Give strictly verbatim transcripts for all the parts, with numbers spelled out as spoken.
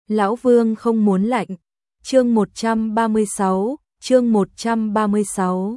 Lão Vương không muốn lạnh. Chương một trăm ba mươi sáu, chương một trăm ba mươi sáu.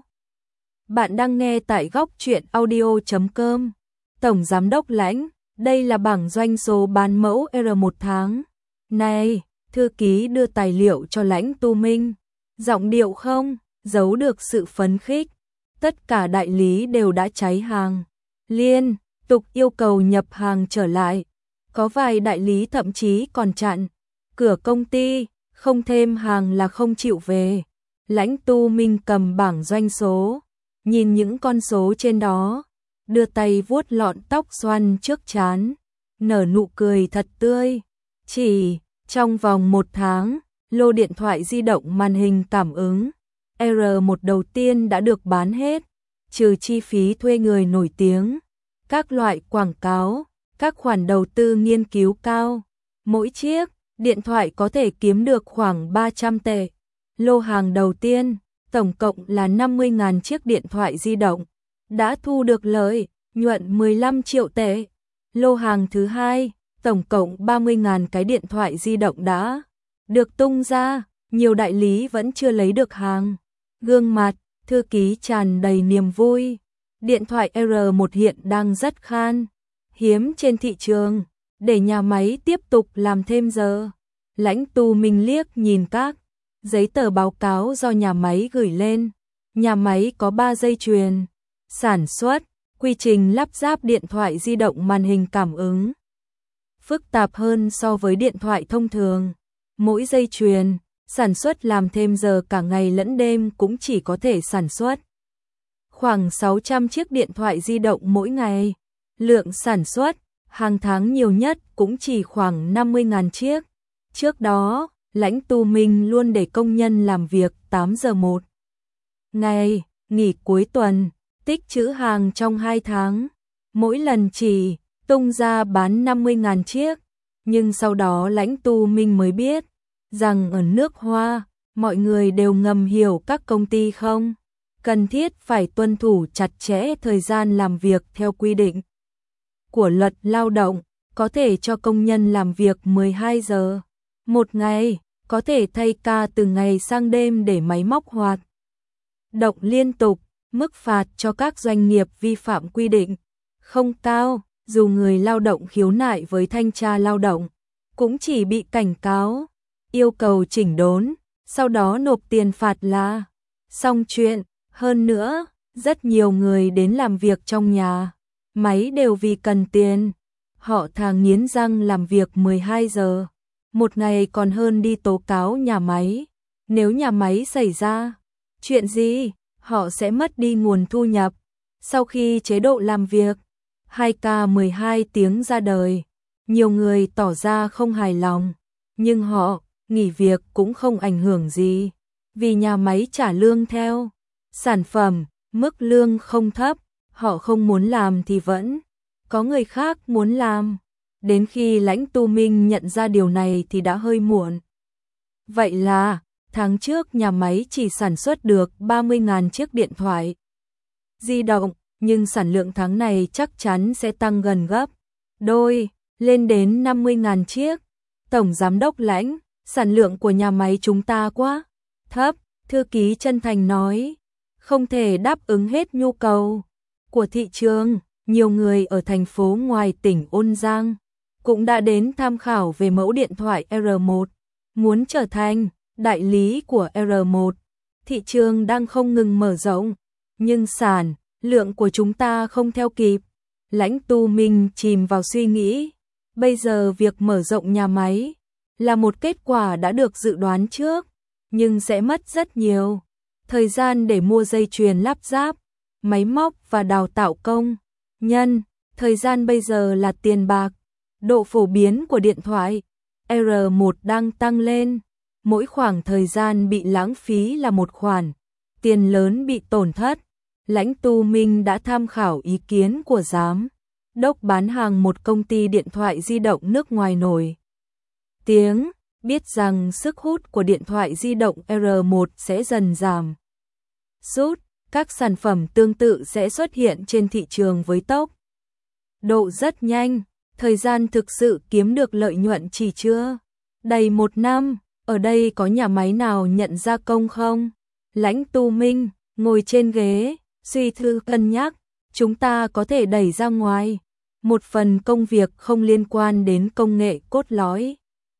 Bạn đang nghe tại góc truyện audio chấm com. Tổng Giám đốc Lãnh, đây là bảng doanh số bán mẫu R một tháng. Này, thư ký đưa tài liệu cho Lãnh Tu Minh. Giọng điệu không giấu được sự phấn khích. Tất cả đại lý đều đã cháy hàng. Liên tục yêu cầu nhập hàng trở lại. Có vài đại lý thậm chí còn chặn cửa công ty, không thêm hàng là không chịu về. Lãnh Tu Minh cầm bảng doanh số, nhìn những con số trên đó, đưa tay vuốt lọn tóc xoăn trước trán, nở nụ cười thật tươi. Chỉ trong vòng một tháng, lô điện thoại di động màn hình cảm ứng R một đầu tiên đã được bán hết, trừ chi phí thuê người nổi tiếng, các loại quảng cáo, các khoản đầu tư nghiên cứu cao. Mỗi chiếc điện thoại có thể kiếm được khoảng ba trăm tệ. Lô hàng đầu tiên, tổng cộng là năm mươi nghìn chiếc điện thoại di động, đã thu được lợi nhuận mười lăm triệu tệ. Lô hàng thứ hai, tổng cộng ba mươi nghìn cái điện thoại di động đã được tung ra, nhiều đại lý vẫn chưa lấy được hàng. Gương mặt thư ký tràn đầy niềm vui. Điện thoại R một hiện đang rất khan hiếm trên thị trường, để nhà máy tiếp tục làm thêm giờ. Lãnh Tu Minh liếc nhìn các giấy tờ báo cáo do nhà máy gửi lên. Nhà máy có ba dây chuyền sản xuất, quy trình lắp ráp điện thoại di động màn hình cảm ứng phức tạp hơn so với điện thoại thông thường. Mỗi dây chuyền sản xuất làm thêm giờ cả ngày lẫn đêm cũng chỉ có thể sản xuất khoảng sáu trăm chiếc điện thoại di động mỗi ngày. Lượng sản xuất hàng tháng nhiều nhất cũng chỉ khoảng năm mươi nghìn chiếc. Trước đó, Lãnh Tu Minh luôn để công nhân làm việc tám giờ một ngày, nghỉ cuối tuần, tích trữ hàng trong hai tháng. Mỗi lần chỉ tung ra bán năm mươi nghìn chiếc. Nhưng sau đó Lãnh Tu Minh mới biết rằng ở nước Hoa, mọi người đều ngầm hiểu các công ty không cần thiết phải tuân thủ chặt chẽ thời gian làm việc theo quy định của luật lao động, có thể cho công nhân làm việc mười hai giờ một ngày, có thể thay ca từ ngày sang đêm để máy móc hoạt động liên tục. Mức phạt cho các doanh nghiệp vi phạm quy định không cao, dù người lao động khiếu nại với thanh tra lao động, cũng chỉ bị cảnh cáo, yêu cầu chỉnh đốn, sau đó nộp tiền phạt là xong chuyện. Hơn nữa, rất nhiều người đến làm việc trong nhà máy đều vì cần tiền. Họ thà nghiến răng làm việc mười hai giờ một ngày còn hơn đi tố cáo nhà máy. Nếu nhà máy xảy ra chuyện gì, họ sẽ mất đi nguồn thu nhập. Sau khi chế độ làm việc hai ca mười hai tiếng ra đời, nhiều người tỏ ra không hài lòng, nhưng họ nghỉ việc cũng không ảnh hưởng gì, vì nhà máy trả lương theo sản phẩm, mức lương không thấp, họ không muốn làm thì vẫn có người khác muốn làm. Đến khi Lãnh Tu Minh nhận ra điều này thì đã hơi muộn. Vậy là, tháng trước nhà máy chỉ sản xuất được ba mươi nghìn chiếc điện thoại di động, nhưng sản lượng tháng này chắc chắn sẽ tăng gần gấp đôi, lên đến năm mươi nghìn chiếc. Tổng Giám đốc Lãnh, sản lượng của nhà máy chúng ta quá thấp, thư ký chân thành nói, không thể đáp ứng hết nhu cầu của thị trường. Nhiều người ở thành phố ngoài tỉnh Ôn Giang cũng đã đến tham khảo về mẫu điện thoại R một, muốn trở thành đại lý của R một. Thị trường đang không ngừng mở rộng, nhưng sản lượng của chúng ta không theo kịp. Lãnh Tu Minh chìm vào suy nghĩ. Bây giờ việc mở rộng nhà máy là một kết quả đã được dự đoán trước, nhưng sẽ mất rất nhiều thời gian để mua dây chuyền lắp ráp, máy móc và đào tạo công nhân. Thời gian bây giờ là tiền bạc. Độ phổ biến của điện thoại R một đang tăng lên. Mỗi khoảng thời gian bị lãng phí là một khoản tiền lớn bị tổn thất. Lãnh Tu Minh đã tham khảo ý kiến của giám đốc bán hàng một công ty điện thoại di động nước ngoài nổi tiếng, biết rằng sức hút của điện thoại di động R một sẽ dần giảm sút, các sản phẩm tương tự sẽ xuất hiện trên thị trường với tốc độ rất nhanh. Thời gian thực sự kiếm được lợi nhuận chỉ chưa Đầy một năm, ở đây có nhà máy nào nhận gia công không? Lãnh Tu Minh ngồi trên ghế, suy tư cân nhắc, chúng ta có thể đẩy ra ngoài một phần công việc không liên quan đến công nghệ cốt lõi.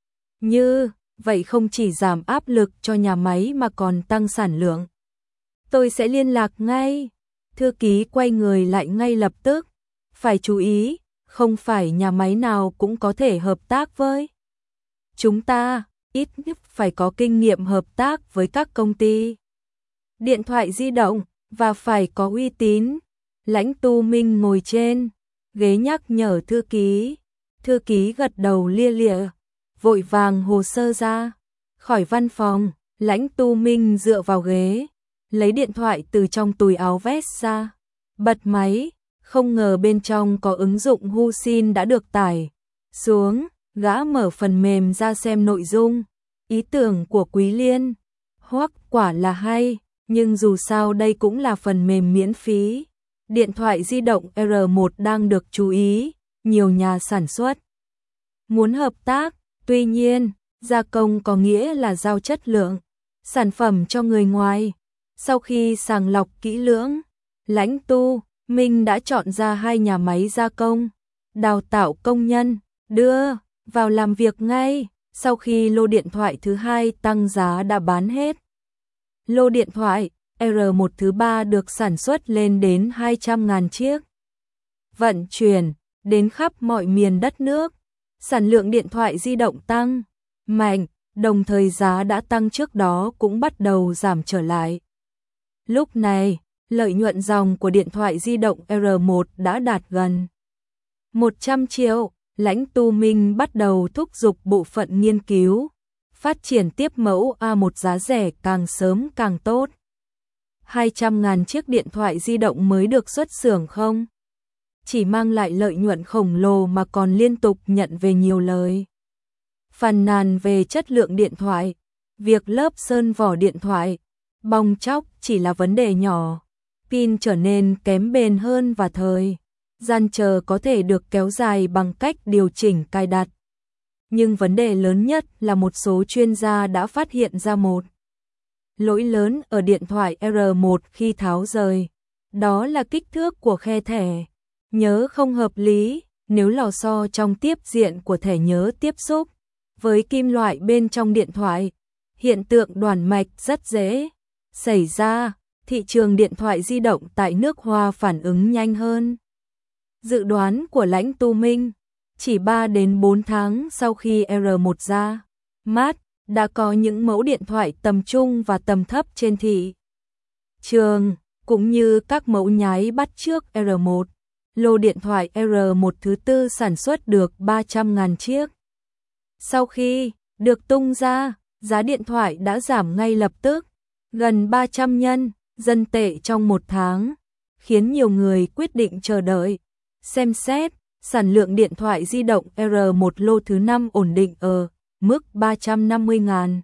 Như vậy không chỉ giảm áp lực cho nhà máy mà còn tăng sản lượng. Tôi sẽ liên lạc ngay. Thư ký quay người lại ngay lập tức. Phải chú ý, không phải nhà máy nào cũng có thể hợp tác với chúng ta, ít nhất phải có kinh nghiệm hợp tác với các công ty điện thoại di động và phải có uy tín. Lãnh Tu Minh ngồi trên ghế nhắc nhở thư ký. Thư ký gật đầu lia lịa, vội vàng hồ sơ ra khỏi văn phòng. Lãnh Tu Minh dựa vào ghế, lấy điện thoại từ trong túi áo vest ra, bật máy, không ngờ bên trong có ứng dụng HuSin đã được tải xuống. Gã mở phần mềm ra xem nội dung. Ý tưởng của Quý Liên hoắc quả là hay, nhưng dù sao đây cũng là phần mềm miễn phí. Điện thoại di động R một đang được chú ý, nhiều nhà sản xuất muốn hợp tác. Tuy nhiên, gia công có nghĩa là giao chất lượng sản phẩm cho người ngoài. Sau khi sàng lọc kỹ lưỡng, Lãnh Tu Minh đã chọn ra hai nhà máy gia công, đào tạo công nhân, đưa vào làm việc ngay. Sau khi lô điện thoại thứ hai tăng giá đã bán hết, lô điện thoại R một thứ ba được sản xuất lên đến hai trăm nghìn chiếc. Vận chuyển đến khắp mọi miền đất nước, sản lượng điện thoại di động tăng mạnh, đồng thời giá đã tăng trước đó cũng bắt đầu giảm trở lại. Lúc này, lợi nhuận dòng của điện thoại di động R một đã đạt gần một trăm triệu. Lãnh Tu Minh bắt đầu thúc giục bộ phận nghiên cứu, phát triển tiếp mẫu A một giá rẻ càng sớm càng tốt. hai trăm nghìn chiếc điện thoại di động mới được xuất xưởng không chỉ mang lại lợi nhuận khổng lồ mà còn liên tục nhận về nhiều lời phàn nàn về chất lượng điện thoại. Việc lớp sơn vỏ điện thoại bong tróc chỉ là vấn đề nhỏ, pin trở nên kém bền hơn và thời gian chờ có thể được kéo dài bằng cách điều chỉnh cài đặt. Nhưng vấn đề lớn nhất là một số chuyên gia đã phát hiện ra một lỗi lớn ở điện thoại R một khi tháo rời. Đó là kích thước của khe thẻ nhớ không hợp lý. Nếu lò xo trong tiếp diện của thẻ nhớ tiếp xúc với kim loại bên trong điện thoại, hiện tượng đoản mạch rất dễ xảy ra. Thị trường điện thoại di động tại nước Hoa phản ứng nhanh hơn dự đoán của Lãnh Tu Minh. Chỉ ba đến bốn tháng sau khi R một ra mắt, đã có những mẫu điện thoại tầm trung và tầm thấp trên thị trường, cũng như các mẫu nhái bắt chước R một. Lô điện thoại R một thứ tư sản xuất được ba trăm nghìn chiếc. Sau khi được tung ra, giá điện thoại đã giảm ngay lập tức, gần ba trăm nhân dân tệ trong một tháng, khiến nhiều người quyết định chờ đợi, xem xét. Sản lượng điện thoại di động R một lô thứ năm ổn định ở mức ba trăm năm mươi nghìn.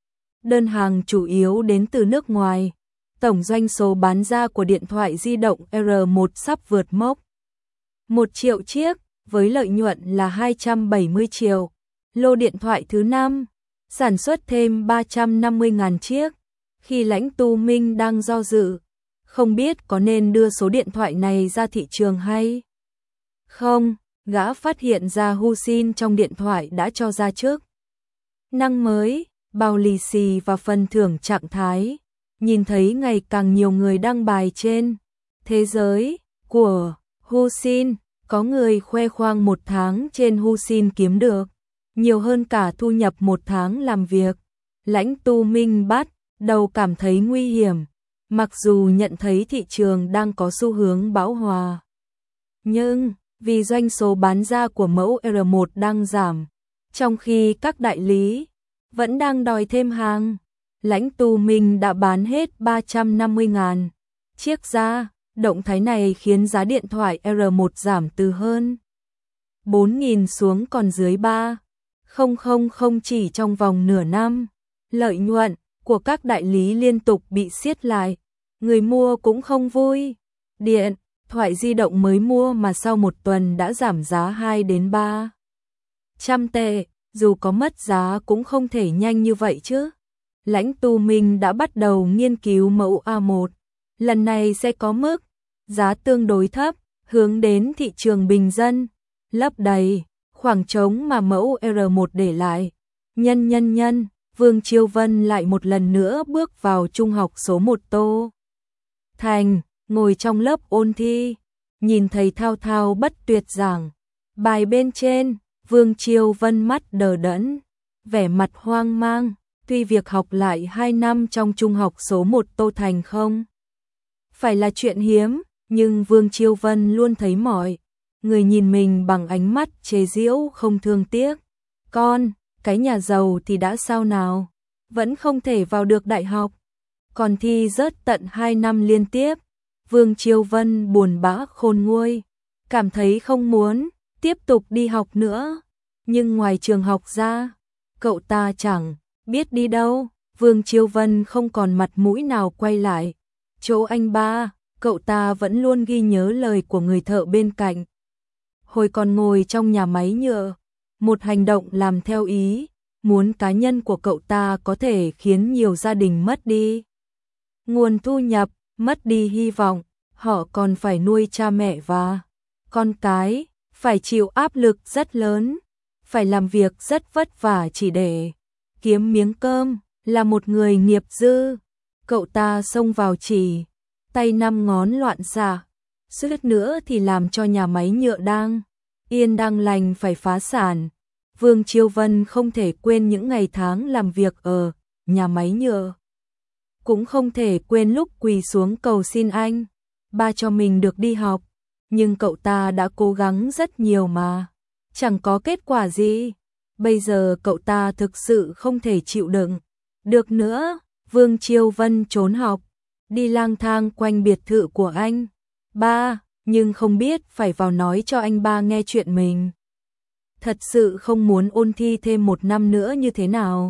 Đơn hàng chủ yếu đến từ nước ngoài. Tổng doanh số bán ra của điện thoại di động R một sắp vượt mốc một triệu chiếc, với lợi nhuận là hai trăm bảy mươi triệu. Lô điện thoại thứ năm sản xuất thêm ba trăm năm mươi nghìn chiếc. Khi Lãnh Tu Minh đang do dự, không biết có nên đưa số điện thoại này ra thị trường hay không, gã phát hiện ra HuSin trong điện thoại đã cho ra chức năng mới, bao lì xì và phần thưởng trạng thái. Nhìn thấy ngày càng nhiều người đăng bài trên thế giới của HuSin, có người khoe khoang một tháng trên HuSin kiếm được nhiều hơn cả thu nhập một tháng làm việc. Lãnh Tu Minh bắt đầu cảm thấy nguy hiểm, mặc dù nhận thấy thị trường đang có xu hướng bão hòa. Nhưng vì doanh số bán ra của mẫu R một đang giảm, trong khi các đại lý vẫn đang đòi thêm hàng, Lãnh Tu Minh đã bán hết ba trăm năm mươi nghìn chiếc ra. Động thái này khiến giá điện thoại R một giảm từ hơn bốn nghìn xuống còn dưới ba nghìn chỉ trong vòng nửa năm. Lợi nhuận của các đại lý liên tục bị siết lại, người mua cũng không vui. Điện thoại di động mới mua mà sau một tuần đã giảm giá hai đến ba trăm tệ, dù có mất giá cũng không thể nhanh như vậy chứ. Lãnh Tu Minh đã bắt đầu nghiên cứu mẫu A một, lần này sẽ có mức giá tương đối thấp, hướng đến thị trường bình dân, lấp đầy khoảng trống mà mẫu R một để lại. Nhân nhân nhân, Vương Chiêu Vân lại một lần nữa bước vào trung học số một Tô Thành, ngồi trong lớp ôn thi, nhìn thầy thao thao bất tuyệt giảng bài bên trên, Vương Chiêu Vân mắt đờ đẫn, vẻ mặt hoang mang, tuy việc học lại hai năm trong trung học số một Tô Thành không phải là chuyện hiếm, nhưng Vương Chiêu Vân luôn thấy mọi người nhìn mình bằng ánh mắt chế giễu không thương tiếc. Con, cái nhà giàu thì đã sao nào, vẫn không thể vào được đại học, còn thi rớt tận hai năm liên tiếp. Vương Chiêu Vân buồn bã khôn nguôi, cảm thấy không muốn tiếp tục đi học nữa, nhưng ngoài trường học ra, cậu ta chẳng biết đi đâu. Vương Chiêu Vân không còn mặt mũi nào quay lại chỗ anh ba, cậu ta vẫn luôn ghi nhớ lời của người thợ bên cạnh. Hồi còn ngồi trong nhà máy nhựa, một hành động làm theo ý muốn cá nhân của cậu ta có thể khiến nhiều gia đình mất đi nguồn thu nhập, mất đi hy vọng, họ còn phải nuôi cha mẹ và con cái, phải chịu áp lực rất lớn, phải làm việc rất vất vả chỉ để kiếm miếng cơm, là một người nghiệp dư. Cậu ta xông vào chỉ, tay năm ngón loạn xạ, suýt nữa thì làm cho nhà máy nhựa đang yên đang lành phải phá sản. Vương Chiêu Vân không thể quên những ngày tháng làm việc ở nhà máy nhựa, cũng không thể quên lúc quỳ xuống cầu xin anh ba cho mình được đi học, nhưng cậu ta đã cố gắng rất nhiều mà chẳng có kết quả gì. Bây giờ cậu ta thực sự không thể chịu đựng được nữa. Vương Chiêu Vân trốn học, đi lang thang quanh biệt thự của anh ba, nhưng không biết phải vào nói cho anh ba nghe chuyện mình thật sự không muốn ôn thi thêm một năm nữa như thế nào.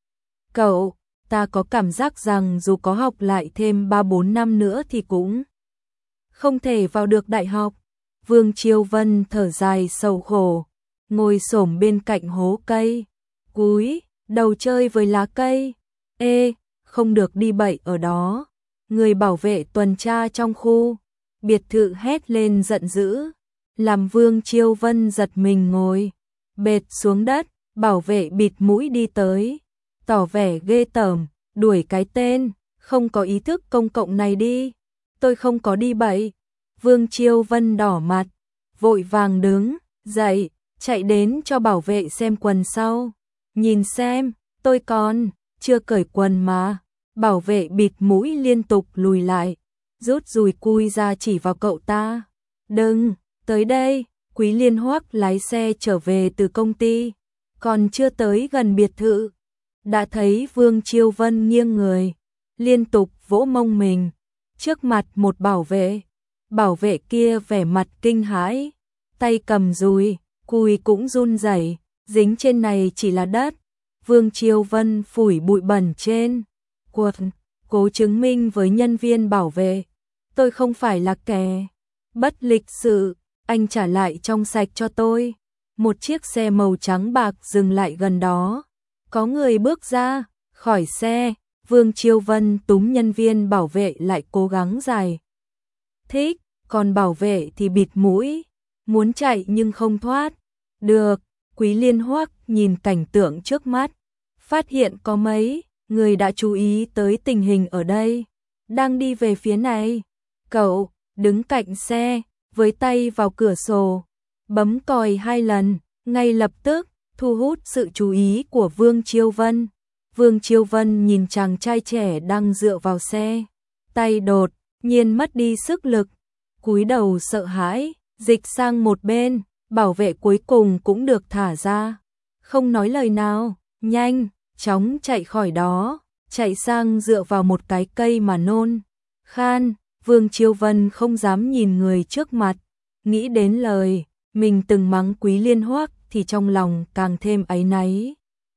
Cậu ta có cảm giác rằng dù có học lại thêm ba bốn năm nữa thì cũng không thể vào được đại học. Vương Chiêu Vân thở dài sầu khổ, ngồi xổm bên cạnh hố cây, cúi đầu chơi với lá cây. Ê, không được đi bậy ở đó. Người bảo vệ tuần tra trong khu biệt thự hét lên giận dữ, làm Vương Chiêu Vân giật mình ngồi bệt xuống đất. Bảo vệ bịt mũi đi tới, tỏ vẻ ghê tởm, đuổi cái tên không có ý thức công cộng này đi. Tôi không có đi bậy. Vương Chiêu Vân đỏ mặt, vội vàng đứng dậy, chạy đến cho bảo vệ xem quần sau. Nhìn xem, tôi còn chưa cởi quần mà. Bảo vệ bịt mũi liên tục lùi lại, rút dùi cui ra chỉ vào cậu ta. Đừng, tới đây. Quý Liên Hoắc lái xe trở về từ công ty, còn chưa tới gần biệt thự, đã thấy Vương Chiêu Vân nghiêng người, liên tục vỗ mông mình, trước mặt một bảo vệ. Bảo vệ kia vẻ mặt kinh hãi, tay cầm dùi, cùi cũng run rẩy, dính trên này chỉ là đất. Vương Chiêu Vân phủi bụi bẩn trên quần, cố chứng minh với nhân viên bảo vệ, tôi không phải là kẻ bất lịch sự, anh trả lại trong sạch cho tôi. Một chiếc xe màu trắng bạc dừng lại gần đó, có người bước ra khỏi xe. Vương Chiêu Vân túm nhân viên bảo vệ lại cố gắng giải thích, còn bảo vệ thì bịt mũi, muốn chạy nhưng không thoát được. Quý Liên Hoắc nhìn cảnh tượng trước mắt, phát hiện có mấy người đã chú ý tới tình hình ở đây, đang đi về phía này. Cậu đứng cạnh xe, với tay vào cửa sổ, bấm còi hai lần, ngay lập tức thu hút sự chú ý của Vương Chiêu Vân. Vương Chiêu Vân nhìn chàng trai trẻ đang dựa vào xe, tay đột nhiên mất đi sức lực, cúi đầu sợ hãi, dịch sang một bên. Bảo vệ cuối cùng cũng được thả ra, không nói lời nào, nhanh chóng chạy khỏi đó, chạy sang dựa vào một cái cây mà nôn khan. Vương Chiêu Vân không dám nhìn người trước mặt, nghĩ đến lời mình từng mắng Quý Liên Hoắc thì trong lòng càng thêm áy náy.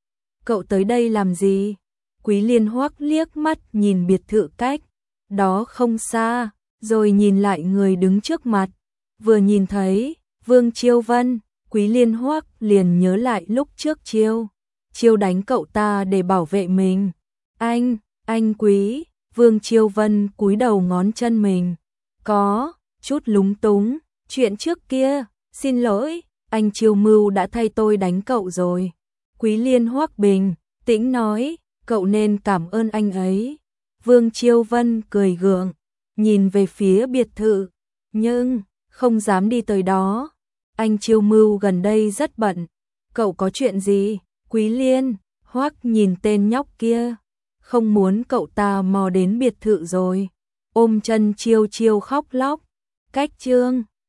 Cậu tới đây làm gì? Quý Liên Hoắc liếc mắt nhìn biệt thự cách đó không xa, rồi nhìn lại người đứng trước mặt. Vừa nhìn thấy Vương Chiêu Vân, Quý Liên Hoắc liền nhớ lại lúc trước Chiêu, Chiêu đánh cậu ta để bảo vệ mình. Anh, anh Quý, Vương Chiêu Vân cúi đầu ngón chân mình, có chút lúng túng, chuyện trước kia, xin lỗi, anh Chiêu Mưu đã thay tôi đánh cậu rồi. Quý Liên Hoắc bình tĩnh nói, cậu nên cảm ơn anh ấy. Vương Chiêu Vân cười gượng, nhìn về phía biệt thự, nhưng không dám đi tới đó. Anh Chiêu Mưu gần đây rất bận, cậu có chuyện gì? Quý Liên Hoắc nhìn tên nhóc kia, không muốn cậu ta mò đến biệt thự rồi, ôm chân Chiêu Chiêu khóc lóc. Cách chương